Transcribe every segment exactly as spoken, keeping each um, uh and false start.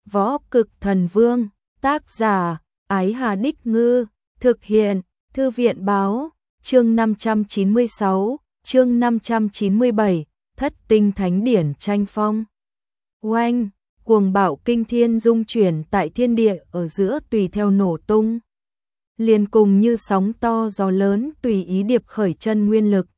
Võ Cực Thần Vương, tác giả, Ái Hà Đích Ngư, thực hiện, Thư viện Báo, chương năm trăm chín mươi sáu, chương năm trăm chín mươi bảy, Thất Tinh Thánh Điển tranh phong. Oanh, cuồng bạo kinh thiên dung chuyển tại thiên địa ở giữa tùy theo nổ tung. Liền cùng như sóng to gió lớn tùy ý điệp khởi chân nguyên lực.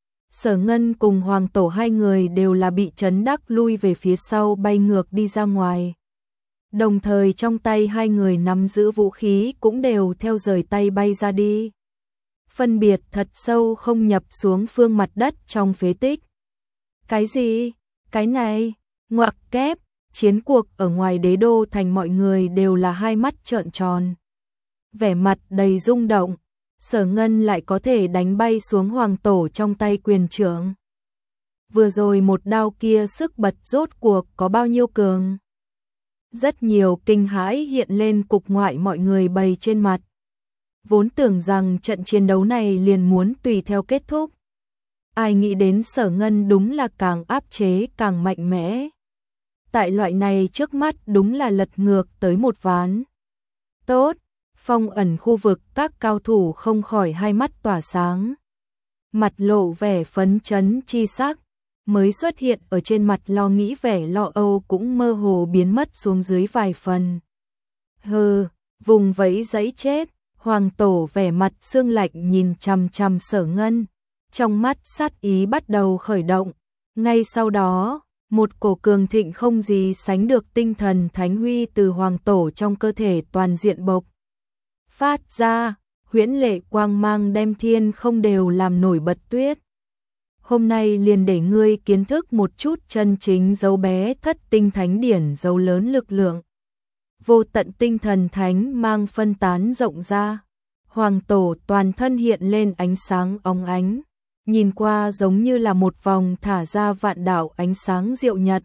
Sở Ngân cùng Hoàng Tổ hai người đều là bị chấn đắc lui về phía sau bay ngược đi ra ngoài. Đồng thời trong tay hai người nắm giữ vũ khí cũng đều theo rời tay bay ra đi. Phân biệt thật sâu không nhập xuống phương mặt đất trong phế tích. Cái gì? Cái này? Ngoặc kép, chiến cuộc ở ngoài đế đô thành mọi người đều là hai mắt trợn tròn. Vẻ mặt đầy rung động, Sở Ngân lại có thể đánh bay xuống Hoàng Tổ trong tay quyền trưởng. Vừa rồi một đao kia sức bật rốt cuộc có bao nhiêu cường? Rất nhiều kinh hãi hiện lên cục ngoại mọi người bày trên mặt. Vốn tưởng rằng trận chiến đấu này liền muốn tùy theo kết thúc. Ai nghĩ đến Sở Ngân đúng là càng áp chế càng mạnh mẽ. Tại loại này trước mắt đúng là lật ngược tới một ván. Tốt, phong ẩn khu vực các cao thủ không khỏi hai mắt tỏa sáng. Mặt lộ vẻ phấn chấn chi sắc, mới xuất hiện ở trên mặt lo nghĩ vẻ lo âu cũng mơ hồ biến mất xuống dưới vài phần. Hừ, vùng vẫy giấy chết, Hoàng Tổ vẻ mặt sương lạnh nhìn chằm chằm Sở Ngân, trong mắt sát ý bắt đầu khởi động. Ngay sau đó, một cổ cường thịnh không gì sánh được tinh thần thánh huy từ Hoàng Tổ trong cơ thể toàn diện bộc phát ra, huyễn lệ quang mang đem thiên không đều làm nổi bật tuyết. Hôm nay liền để ngươi kiến thức một chút chân chính dấu bé thất tinh thánh điển dấu lớn lực lượng. Vô tận tinh thần thánh mang phân tán rộng ra. Hoàng Tổ toàn thân hiện lên ánh sáng óng ánh, nhìn qua giống như là một vòng thả ra vạn đạo ánh sáng diệu nhật.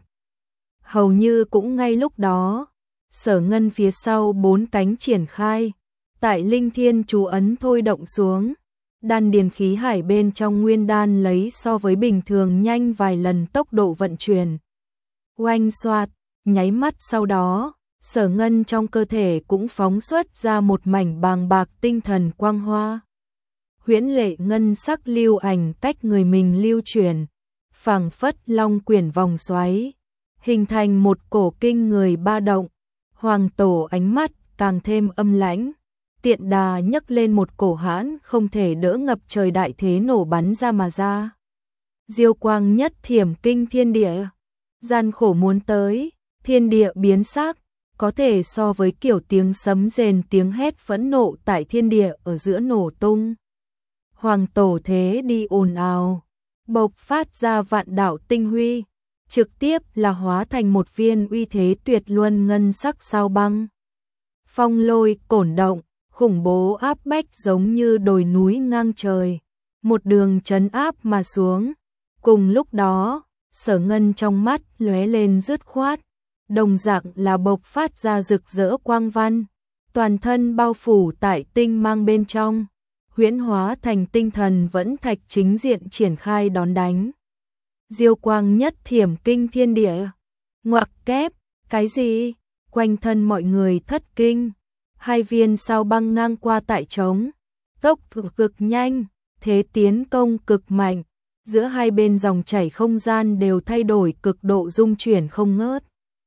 Hầu như cũng ngay lúc đó, Sở Ngân phía sau bốn cánh triển khai, tại linh thiên chú ấn thôi động xuống. Đan điền khí hải bên trong nguyên đan lấy so với bình thường nhanh vài lần tốc độ vận chuyển. Oanh xoạt, nháy mắt sau đó, Sở Ngân trong cơ thể cũng phóng xuất ra một mảnh bàng bạc tinh thần quang hoa. Huyễn lệ ngân sắc lưu ảnh cách người mình lưu chuyển, phảng phất long quyển vòng xoáy, hình thành một cổ kinh người ba động. Hoàng Tổ ánh mắt càng thêm âm lãnh, tiện đà nhấc lên một cổ hãn không thể đỡ ngập trời đại thế nổ bắn ra mà ra. Diêu quang nhất thiểm kinh thiên địa, gian khổ muốn tới, thiên địa biến sắc, có thể so với kiểu tiếng sấm rền tiếng hét phẫn nộ tại thiên địa ở giữa nổ tung. Hoàng Tổ thế đi ồn ào, bộc phát ra vạn đạo tinh huy, trực tiếp là hóa thành một viên uy thế tuyệt luân ngân sắc sao băng. Phong lôi cổn động, khủng bố áp bách giống như đồi núi ngang trời, một đường trấn áp mà xuống. Cùng lúc đó, Sở Ngân trong mắt lóe lên dứt khoát, đồng dạng là bộc phát ra rực rỡ quang văn, toàn thân bao phủ tại tinh mang bên trong, huyễn hóa thành tinh thần vẫn thạch chính diện triển khai đón đánh. Diêu quang nhất thiểm kinh thiên địa, ngoặc kép, cái gì? Quanh thân mọi người thất kinh. Hai viên sao băng ngang qua tại trống, tốc độ cực nhanh, thế tiến công cực mạnh, giữa hai bên dòng chảy không gian đều thay đổi cực độ dung chuyển không ngớt.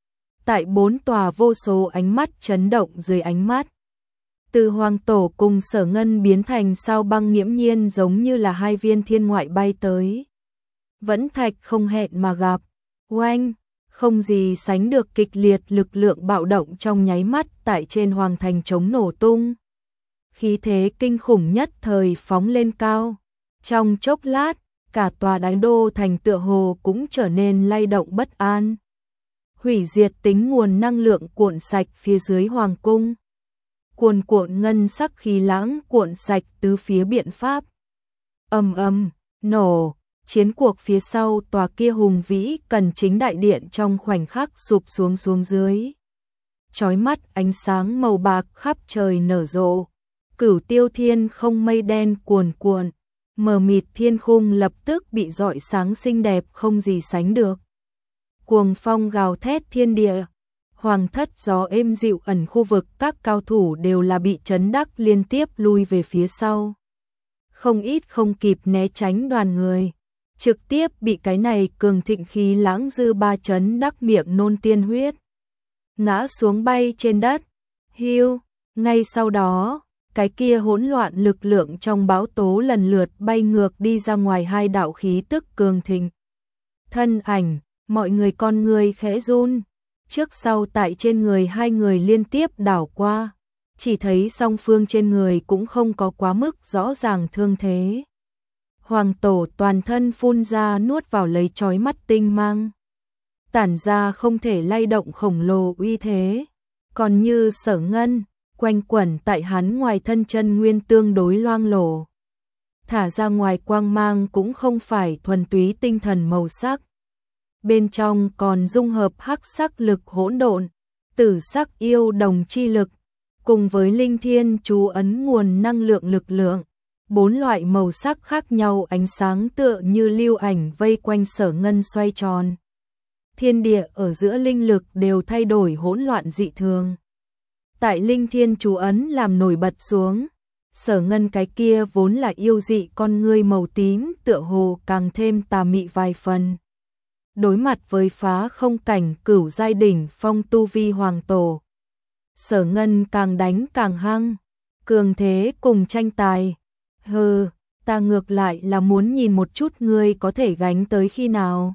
Tại bốn tòa vô số ánh mắt chấn động dưới ánh mắt, từ Hoàng Tổ cùng Sở Ngân biến thành sao băng nghiễm nhiên giống như là hai viên thiên ngoại bay tới. Vẫn thạch không hẹn mà gặp, oanh, không gì sánh được kịch liệt lực lượng bạo động trong nháy mắt tại trên hoàng thành chống nổ tung. Khí thế kinh khủng nhất thời phóng lên cao. Trong chốc lát, cả tòa đế đô thành tựa hồ cũng trở nên lay động bất an. Hủy diệt tính nguồn năng lượng cuộn sạch phía dưới hoàng cung. Cuồn cuộn ngân sắc khí lãng cuộn sạch tứ phía biện pháp. Ầm ầm, nổ. Chiến cuộc phía sau tòa kia hùng vĩ cần chính đại điện trong khoảnh khắc sụp xuống xuống dưới. Chói mắt ánh sáng màu bạc khắp trời nở rộ. Cửu tiêu thiên không mây đen cuồn cuộn. Mờ mịt thiên khung lập tức bị rọi sáng xinh đẹp không gì sánh được. Cuồng phong gào thét thiên địa. Hoàng thất gió êm dịu ẩn khu vực các cao thủ đều là bị chấn đắc liên tiếp lui về phía sau. Không ít không kịp né tránh đoàn người, trực tiếp bị cái này cường thịnh khí lãng dư ba chấn đắc miệng nôn tiên huyết. Ngã xuống bay trên đất, hiu, ngay sau đó, cái kia hỗn loạn lực lượng trong bão tố lần lượt bay ngược đi ra ngoài hai đạo khí tức cường thịnh. Thân ảnh, mọi người con người khẽ run, trước sau tại trên người hai người liên tiếp đảo qua, chỉ thấy song phương trên người cũng không có quá mức rõ ràng thương thế. Hoàng tổ toàn thân phun ra nuốt vào lấy chói mắt tinh mang, tản ra không thể lay động khổng lồ uy thế, còn như Sở Ngân, quanh quẩn tại hắn ngoài thân chân nguyên tương đối loang lổ. Thả ra ngoài quang mang cũng không phải thuần túy tinh thần màu sắc. Bên trong còn dung hợp hắc sắc lực hỗn độn, tử sắc yêu đồng chi lực, cùng với linh thiên chú ấn nguồn năng lượng lực lượng. Bốn loại màu sắc khác nhau ánh sáng tựa như lưu ảnh vây quanh Sở Ngân xoay tròn. Thiên địa ở giữa linh lực đều thay đổi hỗn loạn dị thường. Tại linh thiên chú ấn làm nổi bật xuống, Sở Ngân cái kia vốn là yêu dị con ngươi màu tím tựa hồ càng thêm tà mị vài phần. Đối mặt với phá không cảnh cửu giai đỉnh phong tu vi hoàng tổ, Sở Ngân càng đánh càng hăng, cường thế cùng tranh tài. Hừ, ta ngược lại là muốn nhìn một chút ngươi có thể gánh tới khi nào.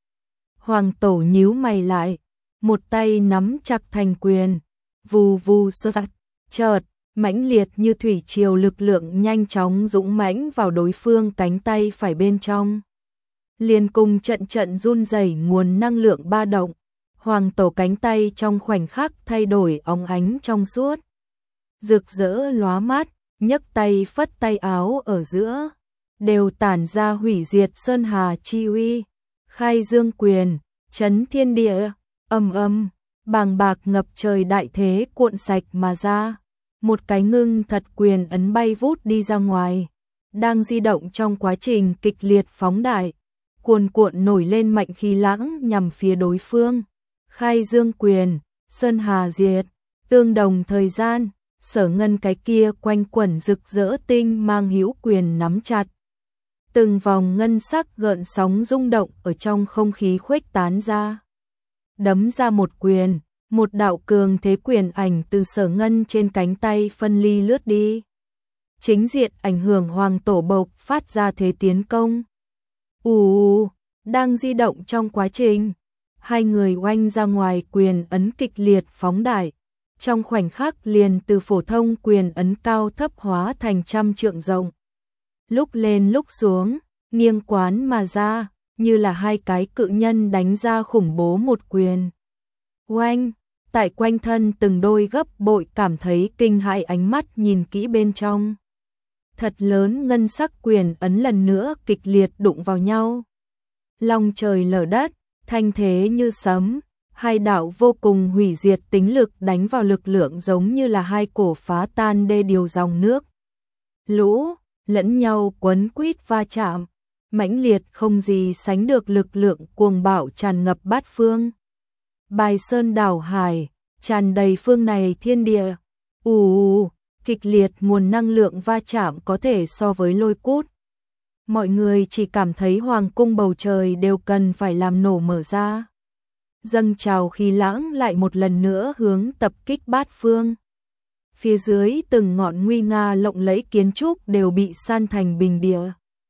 Hoàng tổ nhíu mày lại, một tay nắm chặt thành quyền, vù vù xuất chợt, mãnh liệt như thủy triều lực lượng nhanh chóng dũng mãnh vào đối phương cánh tay phải bên trong. Liên cùng trận trận run rẩy nguồn năng lượng ba động, hoàng tổ cánh tay trong khoảnh khắc thay đổi óng ánh trong suốt, rực rỡ lóa mắt, nhấc tay phất tay áo ở giữa, đều tản ra hủy diệt sơn hà chi uy, khai dương quyền, chấn thiên địa, âm âm, bàng bạc ngập trời đại thế cuộn sạch mà ra, một cái ngưng thật quyền ấn bay vút đi ra ngoài, đang di động trong quá trình kịch liệt phóng đại, cuồn cuộn nổi lên mạnh khí lãng nhằm phía đối phương, khai dương quyền, sơn hà diệt, tương đồng thời gian. Sở Ngân cái kia quanh quẩn rực rỡ tinh mang hữu quyền nắm chặt. Từng vòng ngân sắc gợn sóng rung động ở trong không khí khuếch tán ra. Đấm ra một quyền, một đạo cường thế quyền ảnh từ Sở Ngân trên cánh tay phân ly lướt đi. Chính diện ảnh hưởng hoàng tổ bộc phát ra thế tiến công. Ù, đang di động trong quá trình. Hai người oanh ra ngoài quyền ấn kịch liệt phóng đại. Trong khoảnh khắc liền từ phổ thông quyền ấn cao thấp hóa thành trăm trượng rộng. Lúc lên lúc xuống, nghiêng quán mà ra, như là hai cái cự nhân đánh ra khủng bố một quyền. Oanh, tại quanh thân từng đôi gấp bội cảm thấy kinh hãi ánh mắt nhìn kỹ bên trong. Thật lớn ngân sắc quyền ấn lần nữa kịch liệt đụng vào nhau. Long trời lở đất, thanh thế như sấm. Hai đạo vô cùng hủy diệt tính lực đánh vào lực lượng giống như là hai cổ phá tan đê điều dòng nước. Lũ, lẫn nhau quấn quýt va chạm, mãnh liệt không gì sánh được lực lượng cuồng bạo tràn ngập bát phương. Bài sơn đảo hải, tràn đầy phương này thiên địa. Ù, kịch liệt nguồn năng lượng va chạm có thể so với lôi cút. Mọi người chỉ cảm thấy hoàng cung bầu trời đều cần phải làm nổ mở ra. Dâng trào khí lãng lại một lần nữa hướng tập kích bát phương. Phía dưới từng ngọn nguy nga lộng lẫy kiến trúc đều bị san thành bình địa.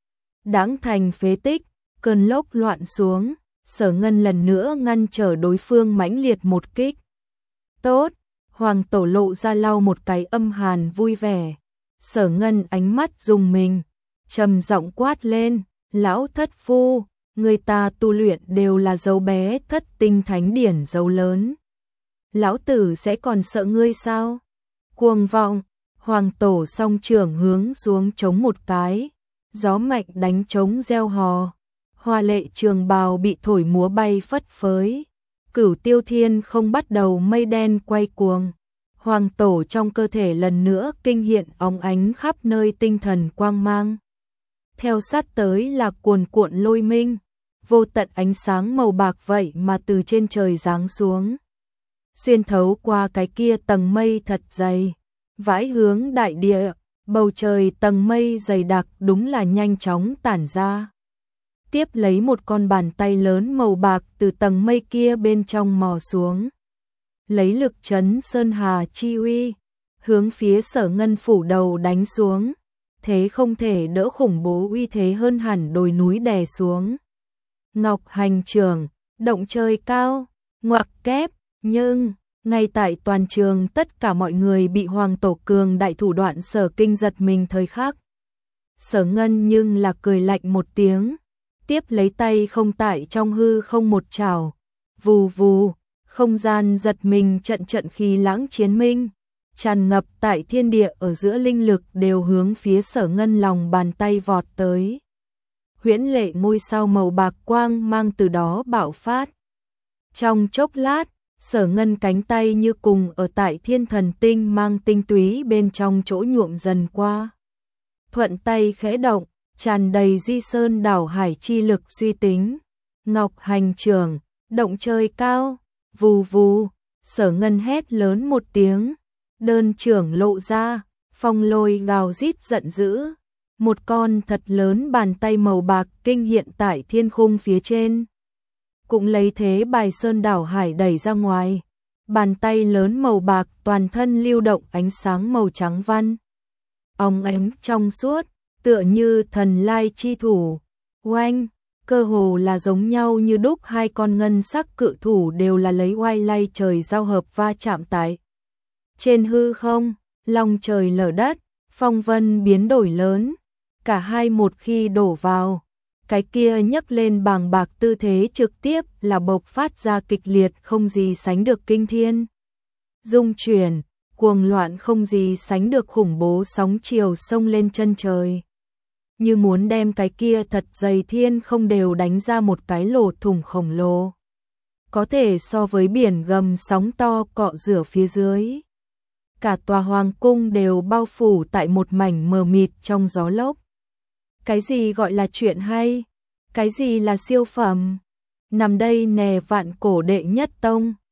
Đãng thành phế tích, cơn lốc loạn xuống, Sở Ngân lần nữa ngăn trở đối phương mãnh liệt một kích. Tốt, hoàng tổ lộ ra lau một cái âm hàn vui vẻ. Sở Ngân ánh mắt rùng mình, trầm giọng quát lên, lão thất phu. Người ta tu luyện đều là dấu bé thất tinh thánh điển dấu lớn. Lão tử sẽ còn sợ ngươi sao? Cuồng vọng, hoàng tổ song trưởng hướng xuống chống một cái. Gió mạnh đánh trống reo hò. Hoa lệ trường bào bị thổi múa bay phất phới. Cửu tiêu thiên không bắt đầu mây đen quay cuồng. Hoàng tổ trong cơ thể lần nữa kinh hiện óng ánh khắp nơi tinh thần quang mang. Theo sát tới là cuồn cuộn lôi minh. Vô tận ánh sáng màu bạc vậy mà từ trên trời giáng xuống. xuyên thấu qua cái kia tầng mây thật dày, vãi hướng đại địa, bầu trời tầng mây dày đặc đúng là nhanh chóng tản ra. Tiếp lấy một con bàn tay lớn màu bạc từ tầng mây kia bên trong mò xuống. Lấy lực chấn sơn hà chi uy, hướng phía Sở Ngân phủ đầu đánh xuống. Thế không thể đỡ khủng bố uy thế hơn hẳn đồi núi đè xuống. Ngọc Hành Trường, động trời cao, ngoặc kép, nhưng ngay tại toàn trường tất cả mọi người bị Hoàng Tổ Cường đại thủ đoạn Sở kinh giật mình thời khắc. Sở Ngân nhưng là cười lạnh một tiếng, tiếp lấy tay không tại trong hư không một trảo, vù vù, không gian giật mình trận trận khí lãng chiến minh, tràn ngập tại thiên địa ở giữa linh lực đều hướng phía Sở Ngân lòng bàn tay vọt tới. Huyễn lệ ngôi sao màu bạc quang mang từ đó bạo phát. Trong chốc lát, Sở Ngân cánh tay như cùng ở tại thiên thần tinh mang tinh túy bên trong chỗ nhuộm dần qua. Thuận tay khẽ động, tràn đầy di sơn đảo hải chi lực suy tính. Ngọc Hành Trường, động trời cao, vù vù, Sở Ngân hét lớn một tiếng, đơn trưởng lộ ra, phong lôi gào rít giận dữ. Một con thật lớn bàn tay màu bạc kinh hiện tại thiên khung phía trên. Cũng lấy thế bài sơn đảo hải đẩy ra ngoài. Bàn tay lớn màu bạc toàn thân lưu động ánh sáng màu trắng văn. Óng ánh trong suốt, tựa như thần lai chi thủ. Oanh, cơ hồ là giống nhau như đúc, hai con ngân sắc cự thủ đều là lấy oai lay trời giao hợp va chạm tại. Trên hư không, long trời lở đất, phong vân biến đổi lớn. Cả hai một khi đổ vào, cái kia nhấc lên bàng bạc tư thế trực tiếp là bộc phát ra kịch liệt không gì sánh được kinh thiên. Dung chuyển, cuồng loạn không gì sánh được khủng bố sóng chiều sông lên chân trời. Như muốn đem cái kia thật dày thiên không đều đánh ra một cái lỗ thủng khổng lồ. Có thể so với biển gầm sóng to cọ rửa phía dưới. Cả tòa hoàng cung đều bao phủ tại một mảnh mờ mịt trong gió lốc. Cái gì gọi là chuyện hay? Cái gì là siêu phẩm? Nằm đây nè vạn cổ đệ nhất tông.